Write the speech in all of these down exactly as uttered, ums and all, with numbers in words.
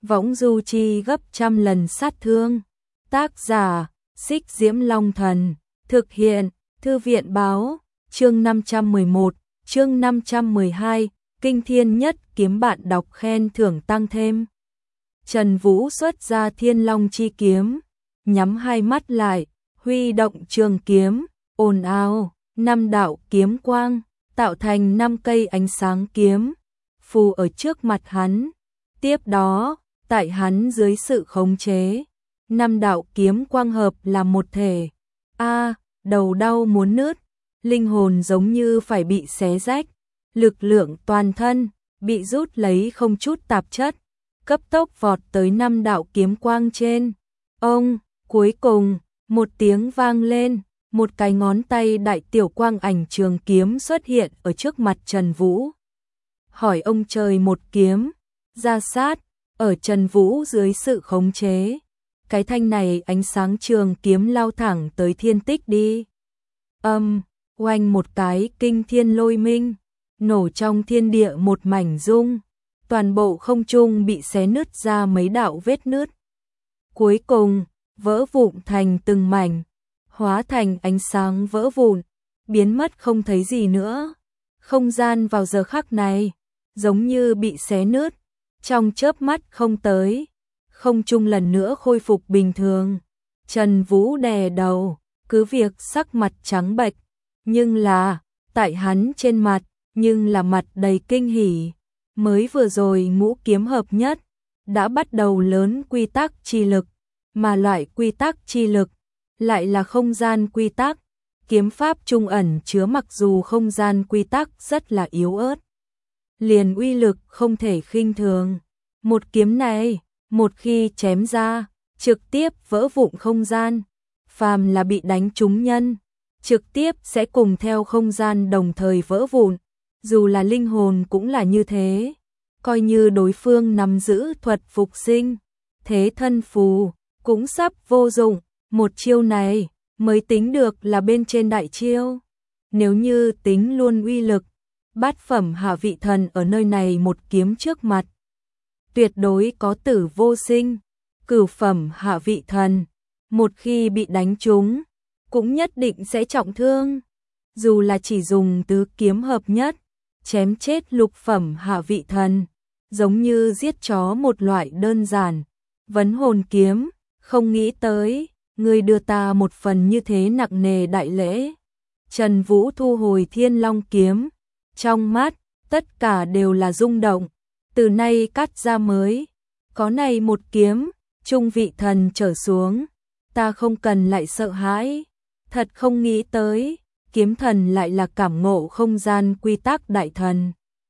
võng du chi gấp trăm lần sát thương. Tác giả, Xích Diễm Long Thần, thực hiện, Thư viện Báo, chương năm trăm mười một, chương năm trăm mười hai, kinh thiên nhất kiếm bạn đọc khen thưởng tăng thêm. Trần Vũ xuất ra Thiên Long chi kiếm, nhắm hai mắt lại, huy động trường kiếm, ồn ào, năm đạo kiếm quang, tạo thành năm cây ánh sáng kiếm, phù ở trước mặt hắn. Tiếp đó, tại hắn dưới sự khống chế, năm đạo kiếm quang hợp là một thể. A, đầu đau muốn nứt, linh hồn giống như phải bị xé rách, lực lượng toàn thân bị rút lấy không chút tạp chất, cấp tốc vọt tới năm đạo kiếm quang trên. Ông, cuối cùng, một tiếng vang lên, một cái ngón tay đại tiểu quang ảnh trường kiếm xuất hiện ở trước mặt Trần Vũ. Hỏi ông trời một kiếm, ra sát, ở Trần Vũ dưới sự khống chế. Cái thanh này ánh sáng trường kiếm lao thẳng tới thiên tích đi. Âm, oanh một cái kinh thiên lôi minh, nổ trong thiên địa một mảnh rung, toàn bộ không trung bị xé nứt ra mấy đạo vết nứt. Cuối cùng, vỡ vụn thành từng mảnh, hóa thành ánh sáng vỡ vụn, biến mất không thấy gì nữa. Không gian vào giờ khắc này, giống như bị xé nứt, trong chớp mắt không tới, không trung lần nữa khôi phục bình thường. Trần Vũ đè đầu, cứ việc sắc mặt trắng bệch, nhưng là, tại hắn trên mặt, nhưng là mặt đầy kinh hỉ. Mới vừa rồi ngũ kiếm hợp nhất, đã bắt đầu lớn quy tắc chi lực, mà loại quy tắc chi lực lại là không gian quy tắc. Kiếm pháp trung ẩn chứa mặc dù không gian quy tắc rất là yếu ớt, liền uy lực không thể khinh thường. Một kiếm này, một khi chém ra, trực tiếp vỡ vụn không gian, phàm là bị đánh trúng nhân, trực tiếp sẽ cùng theo không gian đồng thời vỡ vụn, dù là linh hồn cũng là như thế. Coi như đối phương nắm giữ thuật phục sinh, thế thân phù, cũng sắp vô dụng, một chiêu này mới tính được là bên trên đại chiêu. Nếu như tính luôn uy lực, bát phẩm hạ vị thần ở nơi này một kiếm trước mặt, tuyệt đối có tử vô sinh. Cửu phẩm hạ vị thần, một khi bị đánh trúng, cũng nhất định sẽ trọng thương. Dù là chỉ dùng tứ kiếm hợp nhất, chém chết lục phẩm hạ vị thần, giống như giết chó một loại đơn giản. Vấn hồn kiếm, không nghĩ tới, ngươi đưa ta một phần như thế nặng nề đại lễ. Trần Vũ thu hồi Thiên Long kiếm, trong mắt, tất cả đều là rung động. Từ nay cắt ra mới, có này một kiếm, trung vị thần trở xuống, ta không cần lại sợ hãi. Thật không nghĩ tới, kiếm thần lại là cảm ngộ không gian quy tắc đại thần.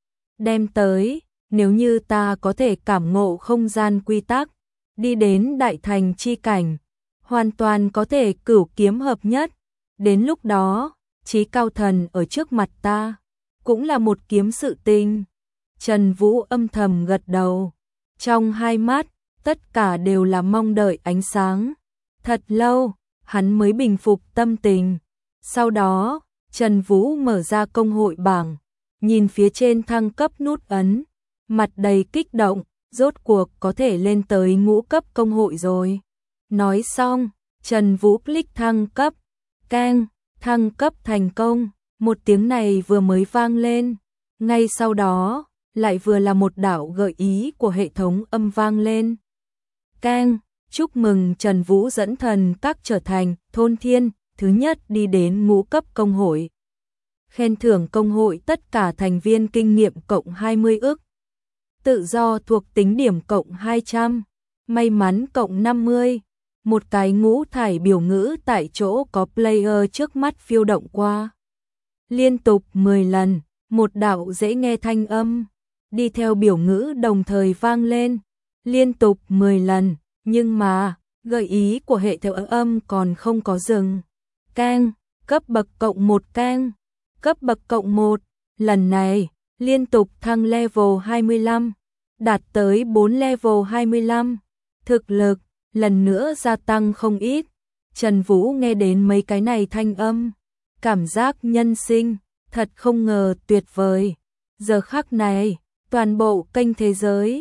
Đem tới, nếu như ta có thể cảm ngộ không gian quy tắc, đi đến đại thành chi cảnh, hoàn toàn có thể cửu kiếm hợp nhất. Đến lúc đó, chí cao thần ở trước mặt ta, cũng là một kiếm sự tình. Trần Vũ âm thầm gật đầu, trong hai mắt, tất cả đều là mong đợi ánh sáng. Thật lâu, hắn mới bình phục tâm tình. Sau đó, Trần Vũ mở ra công hội bảng, nhìn phía trên thăng cấp nút ấn, mặt đầy kích động, rốt cuộc có thể lên tới ngũ cấp công hội rồi. Nói xong, Trần Vũ click thăng cấp, keng, thăng cấp thành công. Một tiếng này vừa mới vang lên, ngay sau đó, lại vừa là một đạo gợi ý của hệ thống âm vang lên. Keng, chúc mừng Trần Vũ dẫn thần các trở thành thôn thiên, thứ nhất đi đến ngũ cấp công hội. Khen thưởng công hội tất cả thành viên kinh nghiệm cộng hai mươi ức. Tự do thuộc tính điểm cộng hai trăm, may mắn cộng năm mươi. Một cái ngũ thải biểu ngữ tại chỗ có player trước mắt phiêu động qua. Liên tục mười lần, một đạo dễ nghe thanh âm, đi theo biểu ngữ đồng thời vang lên. Liên tục mười lần, nhưng mà, gợi ý của hệ thống âm còn không có dừng. Keng, cấp bậc cộng một keng, cấp bậc cộng một, lần này, liên tục thăng level hai mươi lăm, đạt tới bốn level hai mươi lăm. Thực lực, lần nữa gia tăng không ít. Trần Vũ nghe đến mấy cái này thanh âm, cảm giác nhân sinh, thật không ngờ tuyệt vời. Giờ khắc này, toàn bộ kênh thế giới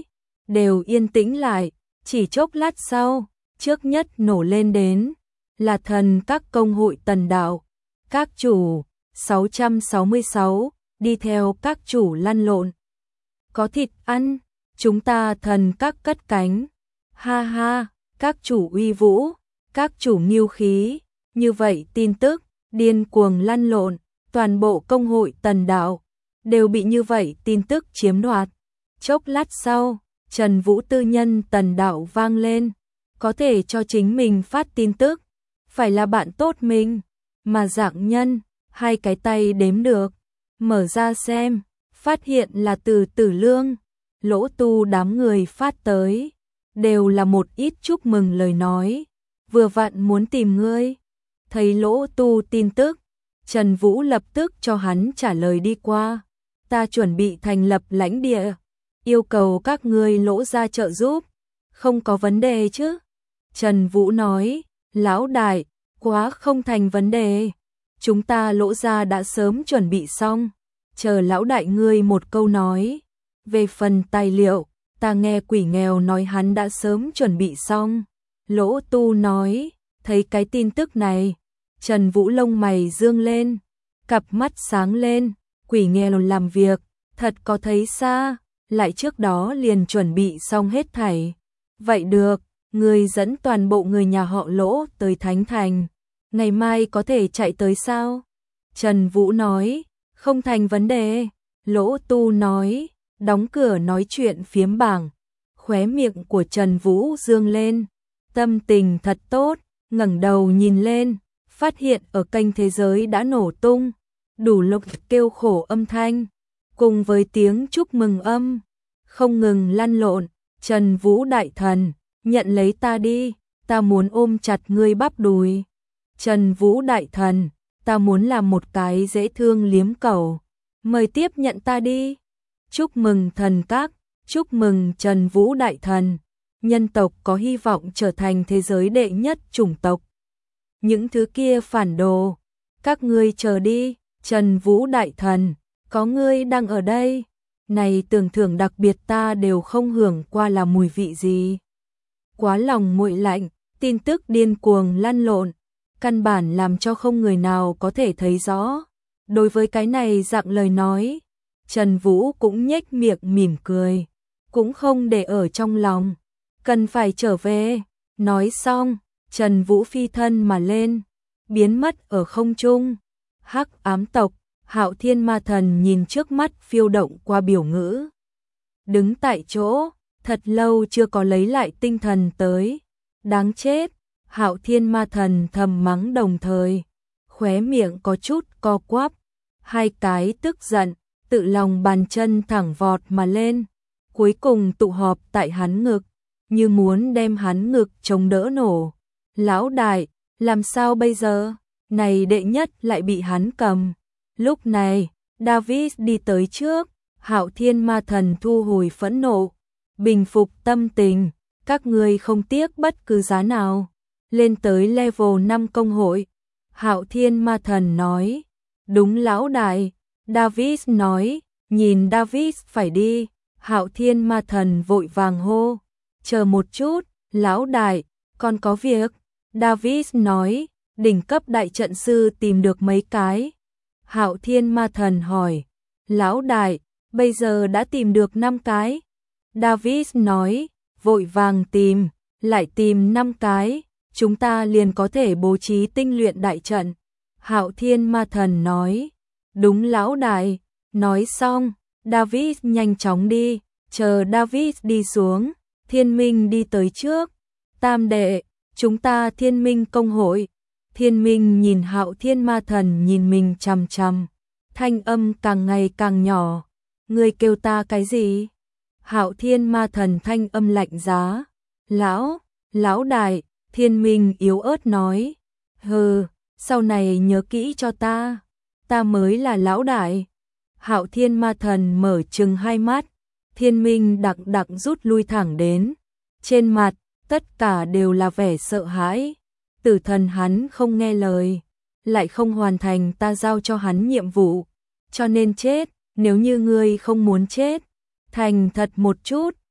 đều yên tĩnh lại, chỉ chốc lát sau, trước nhất nổ lên đến là thần các công hội tần đạo, các chủ, sáu trăm sáu mươi sáu, đi theo các chủ lăn lộn. Có thịt ăn, chúng ta thần các cất cánh, ha ha, các chủ uy vũ, các chủ nghiêu khí, như vậy tin tức, điên cuồng lăn lộn, toàn bộ công hội tần đạo, đều bị như vậy tin tức chiếm đoạt. Chốc lát sau, Trần Vũ tư nhân tần đạo vang lên, có thể cho chính mình phát tin tức, phải là bạn tốt mình, mà dạng nhân, hai cái tay đếm được, mở ra xem, phát hiện là từ Tử Lương, Lỗ Tu đám người phát tới, đều là một ít chúc mừng lời nói, vừa vặn muốn tìm ngươi. Thấy Lỗ Tu tin tức, Trần Vũ lập tức cho hắn trả lời đi qua, ta chuẩn bị thành lập lãnh địa, yêu cầu các ngươi Lỗ gia trợ giúp, không có vấn đề chứ? Trần Vũ nói, lão đại, quá không thành vấn đề, chúng ta Lỗ gia đã sớm chuẩn bị xong, chờ lão đại ngươi một câu nói. Về phần tài liệu, ta nghe quỷ nghèo nói hắn đã sớm chuẩn bị xong. Lỗ Tu nói, thấy cái tin tức này, Trần Vũ lông mày dương lên, cặp mắt sáng lên, quỷ nghèo làm việc, thật có thấy xa, lại trước đó liền chuẩn bị xong hết thảy. Vậy được, người dẫn toàn bộ người nhà họ Lỗ tới Thánh Thành, ngày mai có thể chạy tới sao? Trần Vũ nói, không thành vấn đề. Lỗ Tu nói, đóng cửa nói chuyện phiếm bảng, khóe miệng của Trần Vũ dương lên, tâm tình thật tốt, ngẩng đầu nhìn lên, phát hiện ở kênh thế giới đã nổ tung, đủ lục kêu khổ âm thanh, cùng với tiếng chúc mừng âm, không ngừng lăn lộn. Trần Vũ đại thần, nhận lấy ta đi, ta muốn ôm chặt ngươi bắp đùi. Trần Vũ đại thần, ta muốn làm một cái dễ thương liếm cầu, mời tiếp nhận ta đi. Chúc mừng thần các, chúc mừng Trần Vũ đại thần, nhân tộc có hy vọng trở thành thế giới đệ nhất chủng tộc. Những thứ kia phản đồ, các ngươi chờ đi, Trần Vũ đại thần, có ngươi đang ở đây, này tưởng thưởng đặc biệt ta đều không hưởng qua là mùi vị gì. Quá lòng nguội lạnh, tin tức điên cuồng lăn lộn, căn bản làm cho không người nào có thể thấy rõ. Đối với cái này dạng lời nói, Trần Vũ cũng nhếch miệng mỉm cười, cũng không để ở trong lòng, cần phải trở về. Nói xong, Trần Vũ phi thân mà lên, biến mất ở không trung. Hắc ám tộc, Hạo Thiên Ma Thần nhìn trước mắt phiêu động qua biểu ngữ, đứng tại chỗ, thật lâu chưa có lấy lại tinh thần tới. Đáng chết, Hạo Thiên Ma Thần thầm mắng đồng thời, khóe miệng có chút co quắp, hai cái tức giận, tự lòng bàn chân thẳng vọt mà lên, cuối cùng tụ họp tại hắn ngực, như muốn đem hắn ngực chống đỡ nổ. Lão đại, làm sao bây giờ? Này đệ nhất lại bị hắn cầm. Lúc này, David đi tới trước, Hạo Thiên Ma Thần thu hồi phẫn nộ, bình phục tâm tình, các ngươi không tiếc bất cứ giá nào, lên tới level năm công hội. Hạo Thiên Ma Thần nói, đúng lão đại. David nói, nhìn David phải đi, Hạo Thiên Ma Thần vội vàng hô, chờ một chút, lão đại, còn có việc. David nói, đỉnh cấp đại trận sư tìm được mấy cái. Hạo Thiên Ma Thần hỏi, lão đại, bây giờ đã tìm được năm cái. David nói, vội vàng tìm, lại tìm năm cái, chúng ta liền có thể bố trí tinh luyện đại trận. Hạo Thiên Ma Thần nói, đúng lão đại. Nói xong, David nhanh chóng đi, chờ David đi xuống, Thiên Minh đi tới trước. Tam đệ, chúng ta Thiên Minh công hội. Thiên Minh nhìn Hạo Thiên Ma Thần nhìn mình chằm chằm, thanh âm càng ngày càng nhỏ. Ngươi kêu ta cái gì? Hạo Thiên Ma Thần thanh âm lạnh giá. Lão, lão đại. Thiên Minh yếu ớt nói. Hừ, sau này nhớ kỹ cho ta, ta mới là lão đại. Hạo Thiên Ma Thần mở trừng hai mắt, Thiên Minh đặc đặc rút lui thẳng đến. Trên mặt, tất cả đều là vẻ sợ hãi. Tử thần hắn không nghe lời, lại không hoàn thành ta giao cho hắn nhiệm vụ, cho nên chết. Nếu như ngươi không muốn chết, thành thật một chút,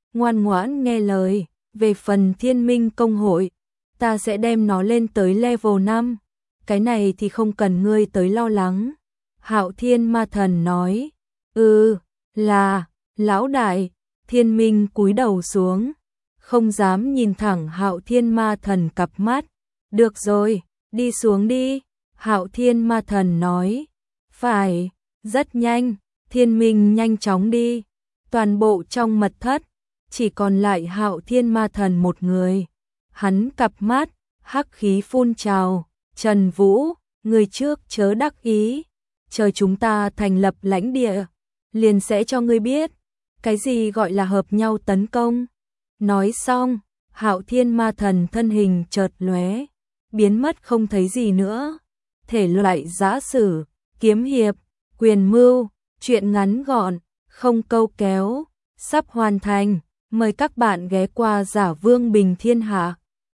ngoan ngoãn nghe lời, về phần Thiên Minh công hội, ta sẽ đem nó lên tới level năm, cái này thì không cần ngươi tới lo lắng. Hạo Thiên Ma Thần nói, ừ, là, lão đại. Thiên Minh cúi đầu xuống, không dám nhìn thẳng Hạo Thiên Ma Thần cặp mắt. Được rồi, đi xuống đi. Hạo Thiên Ma Thần nói, phải, rất nhanh. Thiên Minh nhanh chóng đi. Toàn bộ trong mật thất, chỉ còn lại Hạo Thiên Ma Thần một người. Hắn cặp mắt, hắc khí phun trào. Trần Vũ, người trước chớ đắc ý. Chờ chúng ta thành lập lãnh địa, liền sẽ cho ngươi biết cái gì gọi là hợp nhau tấn công. Nói xong, Hạo Thiên Ma Thần thân hình chợt lóe, biến mất không thấy gì nữa. Thể loại giã sử, kiếm hiệp, quyền mưu, truyện ngắn gọn, không câu kéo, sắp hoàn thành. Mời các bạn ghé qua Giả Vương Bình Thiên Hạ.